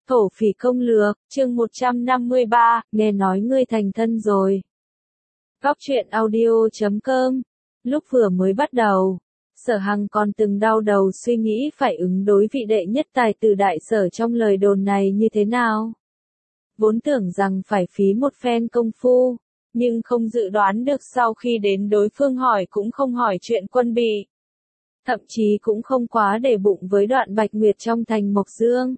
Thổ phỉ công lược, chương 153, nghe nói ngươi thành thân rồi. Góc truyện audio.com. Lúc vừa mới bắt đầu, Sở Hằng còn từng đau đầu suy nghĩ phải ứng đối vị đệ nhất tài tử đại sở trong lời đồn này như thế nào. Vốn tưởng rằng phải phí một phen công phu, nhưng không dự đoán được sau khi đến đối phương hỏi cũng không hỏi chuyện quân bị. Thậm chí cũng không quá để bụng với đoạn Bạch Nguyệt trong thành Mộc Dương.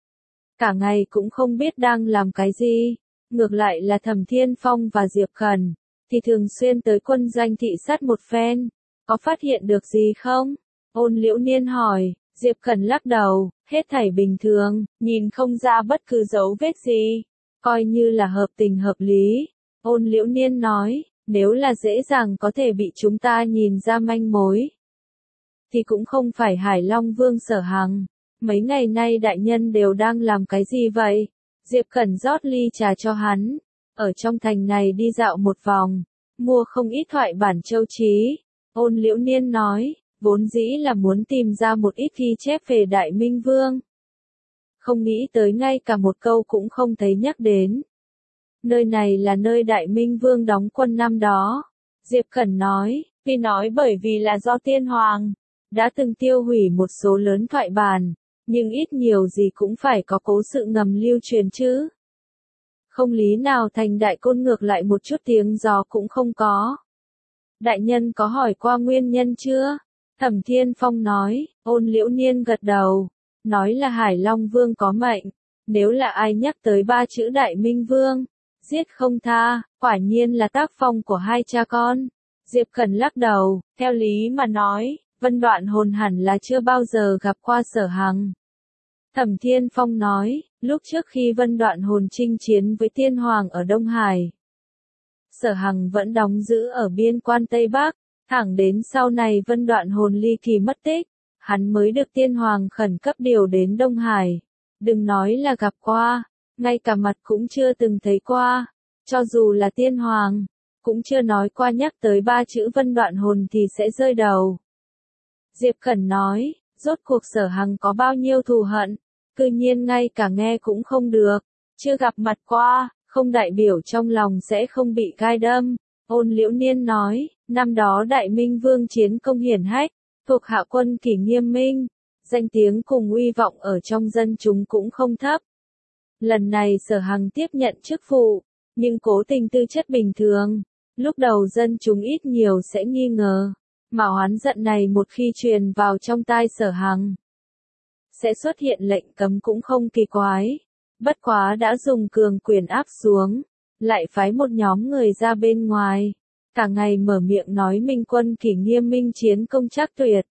Cả ngày cũng không biết đang làm cái gì, ngược lại là Thẩm Thiên Phong và Diệp Khẩn, thì thường xuyên tới quân doanh thị sát một phen, có phát hiện được gì không? Ôn Liễu Niên hỏi, Diệp Khẩn lắc đầu, hết thảy bình thường, nhìn không ra bất cứ dấu vết gì, coi như là hợp tình hợp lý. Ôn Liễu Niên nói, nếu là dễ dàng có thể bị chúng ta nhìn ra manh mối, thì cũng không phải Hải Long Vương Sở Hằng. Mấy ngày nay đại nhân đều đang làm cái gì vậy? Diệp Cẩn rót ly trà cho hắn. Ở trong thành này đi dạo một vòng, mua không ít thoại bản châu chí. Ôn Liễu Niên nói, vốn dĩ là muốn tìm ra một ít ghi chép về Đại Minh Vương. Không nghĩ tới ngay cả một câu cũng không thấy nhắc đến. Nơi này là nơi Đại Minh Vương đóng quân năm đó. Diệp Cẩn nói, bởi vì là do Tiên Hoàng đã từng tiêu hủy một số lớn thoại bản. Nhưng ít nhiều gì cũng phải có cố sự ngầm lưu truyền chứ. Không lý nào thành đại côn ngược lại một chút tiếng gió cũng không có. Đại nhân có hỏi qua nguyên nhân chưa? Thẩm Thiên Phong nói, Ôn Liễu Niên gật đầu, nói là Hải Long Vương có mệnh, nếu là ai nhắc tới ba chữ Đại Minh Vương, giết không tha, quả nhiên là tác phong của hai cha con. Diệp Cẩn lắc đầu, theo lý mà nói, Vân Đoạn Hồn hẳn là chưa bao giờ gặp qua Sở Hằng. Thẩm Thiên Phong nói, lúc trước khi Vân Đoạn Hồn chinh chiến với Tiên Hoàng ở Đông Hải, Sở Hằng vẫn đóng giữ ở biên quan Tây Bắc, thẳng đến sau này Vân Đoạn Hồn ly kỳ mất tích, hắn mới được Tiên Hoàng khẩn cấp điều đến Đông Hải. Đừng nói là gặp qua, ngay cả mặt cũng chưa từng thấy qua, cho dù là Tiên Hoàng, cũng chưa nói qua nhắc tới ba chữ Vân Đoạn Hồn thì sẽ rơi đầu. Diệp Cẩn nói, rốt cuộc Sở Hằng có bao nhiêu thù hận, cư nhiên ngay cả nghe cũng không được, chưa gặp mặt qua, không đại biểu trong lòng sẽ không bị gai đâm. Ôn Liễu Niên nói, năm đó Đại Minh Vương chiến công hiển hách, thuộc hạ quân kỷ nghiêm minh, danh tiếng cùng uy vọng ở trong dân chúng cũng không thấp. Lần này Sở Hằng tiếp nhận chức vụ, nhưng cố tình tư chất bình thường, lúc đầu dân chúng ít nhiều sẽ nghi ngờ. Mà oán giận này một khi truyền vào trong tai Sở Hằng, sẽ xuất hiện lệnh cấm cũng không kỳ quái. Bất quá đã dùng cường quyền áp xuống, lại phái một nhóm người ra bên ngoài, cả ngày mở miệng nói Minh quân kỷ nghiêm minh chiến công trác tuyệt.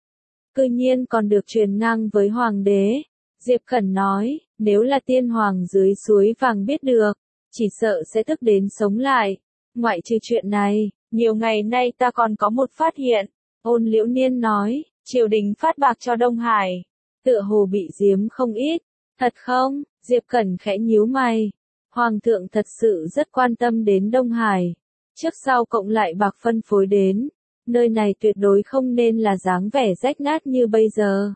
Cư nhiên còn được truyền ngang với Hoàng đế. Diệp Khẩn nói, nếu là Tiên Hoàng dưới suối vàng biết được, chỉ sợ sẽ tức đến sống lại. Ngoại trừ chuyện này, nhiều ngày nay ta còn có một phát hiện. Ôn Liễu Niên nói, triều đình phát bạc cho Đông Hải, tựa hồ bị giếm không ít. Thật không? Diệp Cẩn khẽ nhíu mày. Hoàng thượng thật sự rất quan tâm đến Đông Hải. Trước sau cộng lại bạc phân phối đến. Nơi này tuyệt đối không nên là dáng vẻ rách nát như bây giờ.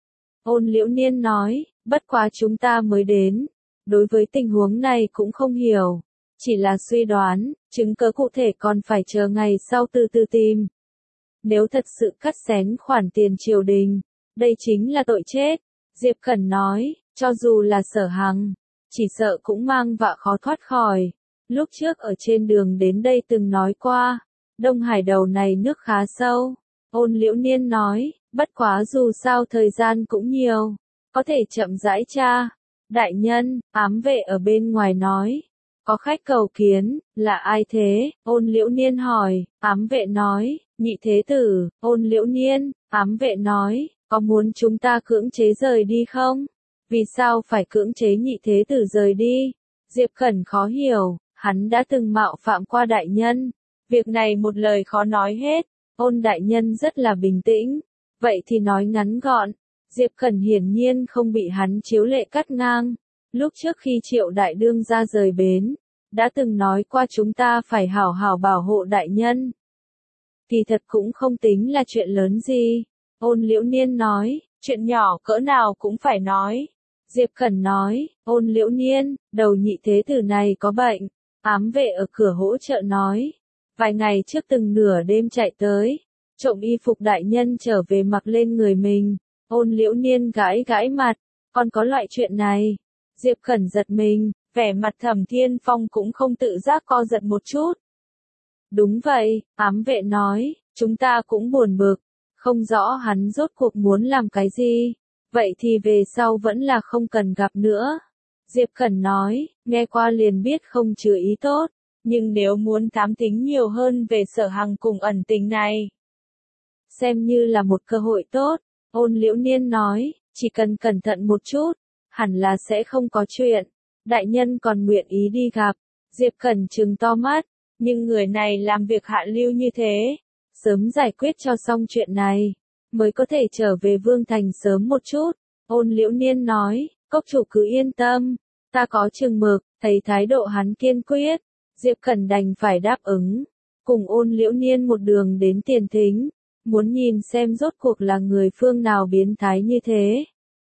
Ôn Liễu Niên nói, bất quá chúng ta mới đến. Đối với tình huống này cũng không hiểu. Chỉ là suy đoán, chứng cứ cụ thể còn phải chờ ngày sau từ từ tìm. Nếu thật sự cắt xén khoản tiền triều đình, đây chính là tội chết. Diệp Khẩn nói, cho dù là Sở Hằng, chỉ sợ cũng mang vạ khó thoát khỏi. Lúc trước ở trên đường đến đây từng nói qua, Đông Hải đầu này nước khá sâu. Ôn Liễu Niên nói, bất quá dù sao thời gian cũng nhiều, có thể chậm rãi tra. Đại nhân, ám vệ ở bên ngoài nói, có khách cầu kiến, là ai thế? Ôn Liễu Niên hỏi, ám vệ nói, nhị thế tử. Ôn Liễu Niên, ám vệ nói, có muốn chúng ta cưỡng chế rời đi không? Vì sao phải cưỡng chế nhị thế tử rời đi? Diệp Khẩn khó hiểu, hắn đã từng mạo phạm qua đại nhân. Việc này một lời khó nói hết. Ôn đại nhân rất là bình tĩnh. Vậy thì nói ngắn gọn. Diệp Khẩn hiển nhiên không bị hắn chiếu lệ cắt ngang. Lúc trước khi Triệu Đại Đương ra rời bến, đã từng nói qua chúng ta phải hảo hảo bảo hộ đại nhân. Kỳ thật cũng không tính là chuyện lớn gì. Ôn Liễu Niên nói, chuyện nhỏ cỡ nào cũng phải nói. Diệp Cẩn nói, Ôn Liễu Niên, đầu nhị thế tử này có bệnh. Ám vệ ở cửa hỗ trợ nói, vài ngày trước từng nửa đêm chạy tới, trộm y phục đại nhân trở về mặc lên người mình. Ôn Liễu Niên gãi gãi mặt, còn có loại chuyện này. Diệp Cẩn giật mình, vẻ mặt Thẩm Thiên Phong cũng không tự giác co giật một chút. Đúng vậy, ám vệ nói, chúng ta cũng buồn bực, không rõ hắn rốt cuộc muốn làm cái gì, vậy thì về sau vẫn là không cần gặp nữa. Diệp Cẩn nói, nghe qua liền biết không chứa ý tốt, nhưng nếu muốn thám tính nhiều hơn về Sở Hằng cùng ẩn tình này, xem như là một cơ hội tốt. Ôn Liễu Niên nói, chỉ cần cẩn thận một chút, hẳn là sẽ không có chuyện. Đại nhân còn nguyện ý đi gặp. Diệp Cẩn trừng to mắt, nhưng người này làm việc hạ lưu như thế, sớm giải quyết cho xong chuyện này, mới có thể trở về Vương Thành sớm một chút. Ôn Liễu Niên nói, cốc chủ cứ yên tâm, ta có chừng mực. Thấy thái độ hắn kiên quyết, Diệp Cẩn đành phải đáp ứng, cùng Ôn Liễu Niên một đường đến Tiền Thính, muốn nhìn xem rốt cuộc là người phương nào biến thái như thế.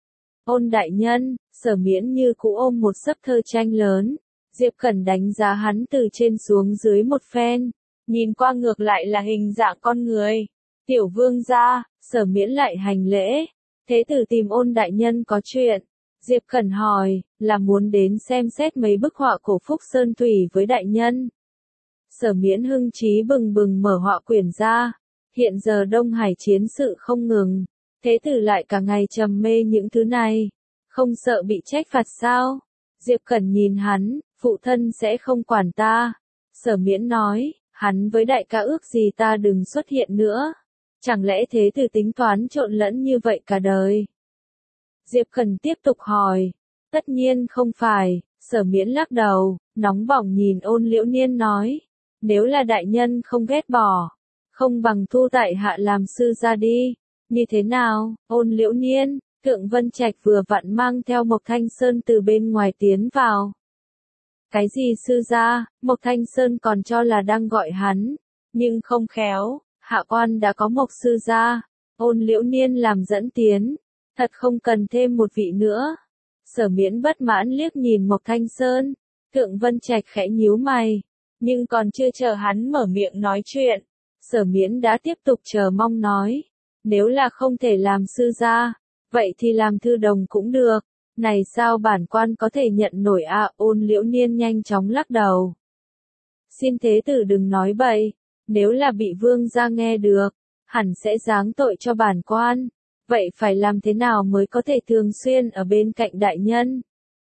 Ôn đại nhân, Sở Miễn như cũ ôm một xấp thơ tranh lớn, Diệp Cẩn đánh giá hắn từ trên xuống dưới một phen, nhìn qua ngược lại là hình dạng con người. Tiểu vương gia, Sở Miễn lại hành lễ, thế tử tìm Ôn đại nhân có chuyện. Diệp Cẩn hỏi, là muốn đến xem xét mấy bức họa cổ Phúc Sơn Thủy với đại nhân. Sở Miễn hưng trí bừng bừng mở họa quyển ra, hiện giờ Đông Hải chiến sự không ngừng, thế tử lại cả ngày trầm mê những thứ này, không sợ bị trách phạt sao? Diệp Cẩn nhìn hắn, phụ thân sẽ không quản ta. Sở Miễn nói, hắn với đại ca ước gì ta đừng xuất hiện nữa. Chẳng lẽ thế tử tính toán trộn lẫn như vậy cả đời? Diệp Cẩn tiếp tục hỏi, tất nhiên không phải. Sở Miễn lắc đầu, nóng bỏng nhìn Ôn Liễu Niên nói, nếu là đại nhân không ghét bỏ, không bằng thu tại hạ làm sư ra đi. Như thế nào? Ôn Liễu Niên, Thượng Vân Trạch vừa vặn mang theo Mộc Thanh Sơn từ bên ngoài tiến vào. Cái gì sư gia? Mộc Thanh Sơn còn cho là đang gọi hắn, nhưng không khéo, hạ quan đã có Mộc sư gia. Ôn Liễu Niên làm dẫn tiến, thật không cần thêm một vị nữa. Sở Miễn bất mãn liếc nhìn Mộc Thanh Sơn, Thượng Vân Trạch khẽ nhíu mày, nhưng còn chưa chờ hắn mở miệng nói chuyện, Sở Miễn đã tiếp tục chờ mong nói, nếu là không thể làm sư gia, vậy thì làm thư đồng cũng được. Này sao bản quan có thể nhận nổi à? Ôn Liễu Niên nhanh chóng lắc đầu. Xin thế tử đừng nói bậy, nếu là bị vương gia nghe được, hẳn sẽ giáng tội cho bản quan. Vậy phải làm thế nào mới có thể thường xuyên ở bên cạnh đại nhân?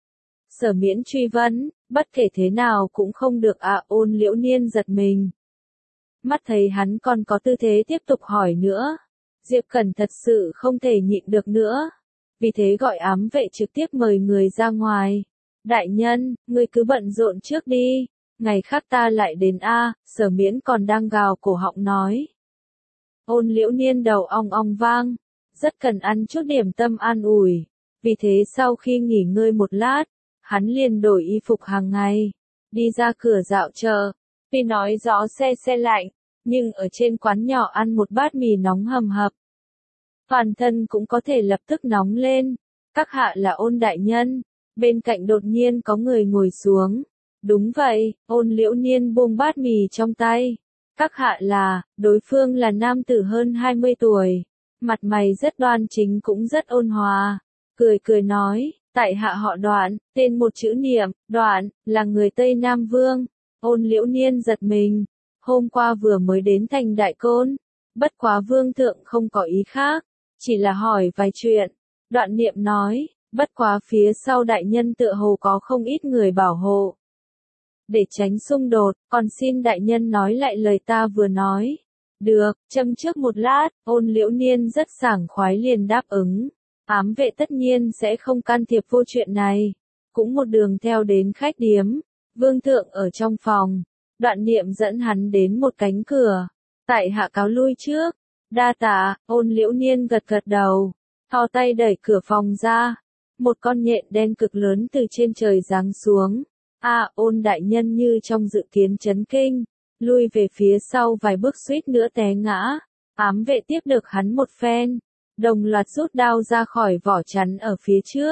Sở Miễn truy vấn, bất kể thế nào cũng không được à? Ôn Liễu Niên giật mình. Mắt thấy hắn còn có tư thế tiếp tục hỏi nữa, Diệp Cẩn thật sự không thể nhịn được nữa. Vì thế gọi ám vệ trực tiếp mời người ra ngoài. Đại nhân, ngươi cứ bận rộn trước đi, ngày khác ta lại đến a. Sở Miễn còn đang gào cổ họng nói. Ôn Liễu Niên đầu ong ong vang, rất cần ăn chút điểm tâm an ủi. Vì thế sau khi nghỉ ngơi một lát, hắn liền đổi y phục hàng ngày, đi ra cửa dạo chợ. Tuy nói gió se lạnh, nhưng ở trên quán nhỏ ăn một bát mì nóng hầm hập, toàn thân cũng có thể lập tức nóng lên. Các hạ là Ôn đại nhân. Bên cạnh đột nhiên có người ngồi xuống. Đúng vậy, Ôn Liễu Niên buông bát mì trong tay. Các hạ là, đối phương là nam tử hơn 20 tuổi. Mặt mày rất đoan chính cũng rất ôn hòa. Cười nói, tại hạ họ Đoạn, tên một chữ niệm, Đoạn, là người Tây Nam Vương. Ôn Liễu Niên giật mình. Hôm qua vừa mới đến thành Đại Côn. Bất quá vương thượng không có ý khác, chỉ là hỏi vài chuyện. Đoạn Niệm nói, bất quá phía sau đại nhân tựa hồ có không ít người bảo hộ. Để tránh xung đột, còn xin đại nhân nói lại lời ta vừa nói. Được, châm trước một lát, Ôn Liễu Niên rất sảng khoái liền đáp ứng. Ám vệ tất nhiên sẽ không can thiệp vô chuyện này. Cũng một đường theo đến khách điếm. Vương thượng ở trong phòng. Đoạn Niệm dẫn hắn đến một cánh cửa. Tại hạ cáo lui trước. Đa tạ. Ôn Liễu Niên gật đầu, thò tay đẩy cửa phòng ra. Một con nhện đen cực lớn từ trên trời giáng xuống. Ôn đại nhân như trong dự kiến chấn kinh, lui về phía sau vài bước suýt nữa té ngã. Ám vệ tiếp được hắn một phen, đồng loạt rút đao ra khỏi vỏ chắn ở phía trước,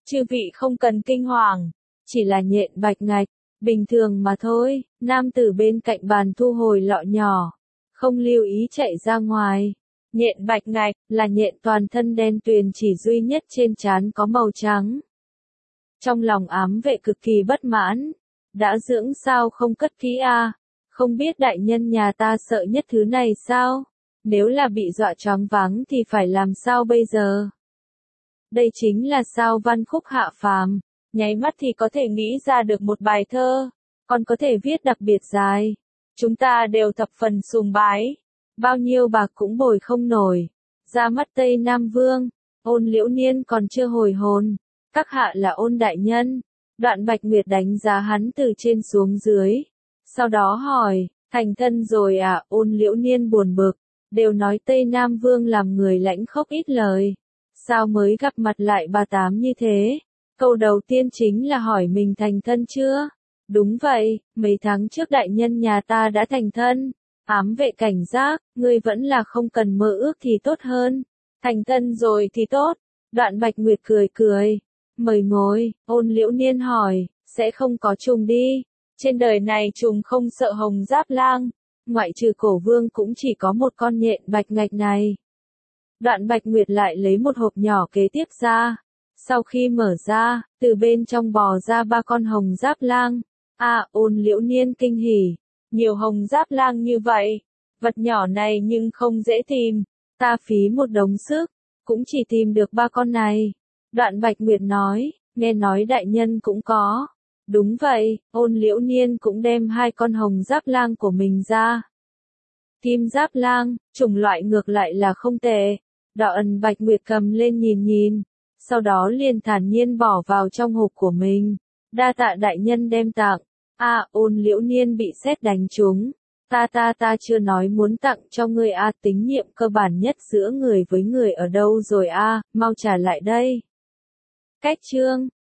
Chư vị không cần kinh hoàng, chỉ là nhện bạch ngạch, bình thường mà thôi. Nam tử bên cạnh bàn thu hồi lọ nhỏ, không lưu ý chạy ra ngoài. Nhện bạch ngạch là nhện toàn thân đen tuyền, chỉ duy nhất trên trán có màu trắng. Trong lòng ám vệ cực kỳ bất mãn, đã dưỡng sao không cất kỹ a? Không biết đại nhân nhà ta sợ nhất thứ này sao? Nếu là bị dọa choáng váng thì phải làm sao bây giờ? Đây chính là sao văn khúc hạ phàm, nháy mắt thì có thể nghĩ ra được một bài thơ, còn có thể viết đặc biệt dài. Chúng ta đều thập phần sùng bái, bao nhiêu bạc cũng bồi không nổi. Ra mắt Tây Nam Vương, Ôn Liễu Niên còn chưa hồi hồn. Các hạ là Ôn đại nhân. Đoạn Bạch Nguyệt đánh giá hắn từ trên xuống dưới. Sau đó hỏi, thành thân rồi à? Ôn Liễu Niên buồn bực, đều nói Tây Nam Vương làm người lãnh khốc ít lời. Sao mới gặp mặt lại bà tám như thế? Câu đầu tiên chính là hỏi mình thành thân chưa? Đúng vậy, mấy tháng trước đại nhân nhà ta đã thành thân. Ám vệ cảnh giác, ngươi vẫn là không cần mơ ước thì tốt hơn. Thành thân rồi thì tốt. Đoạn Bạch Nguyệt cười cười. Mời ngồi. Ôn Liễu Niên hỏi, sẽ không có trùng đi. Trên đời này trùng không sợ hồng giáp lang. Ngoại trừ Cổ Vương cũng chỉ có một con nhện bạch ngạch này. Đoạn Bạch Nguyệt lại lấy một hộp nhỏ kế tiếp ra. Sau khi mở ra, từ bên trong bò ra 3 con hồng giáp lang. Ôn Liễu Niên kinh hỉ. Nhiều hồng giáp lang như vậy. Vật nhỏ này nhưng không dễ tìm. Ta phí một đống sức, cũng chỉ tìm được 3 con này. Đoạn Bạch Nguyệt nói, nghe nói đại nhân cũng có. Đúng vậy, Ôn Liễu Niên cũng đem 2 con hồng giáp lang của mình ra. Kim giáp lang, chủng loại ngược lại là không tệ. Đoạn Bạch Nguyệt cầm lên nhìn nhìn, sau đó liền thản nhiên bỏ vào trong hộp của mình. Đa tạ đại nhân đem tặng. Ôn Liễu Niên bị sét đánh trúng. Ta chưa nói muốn tặng cho ngươi tính nhiệm cơ bản nhất giữa người với người ở đâu rồi mau trả lại đây. Cách chương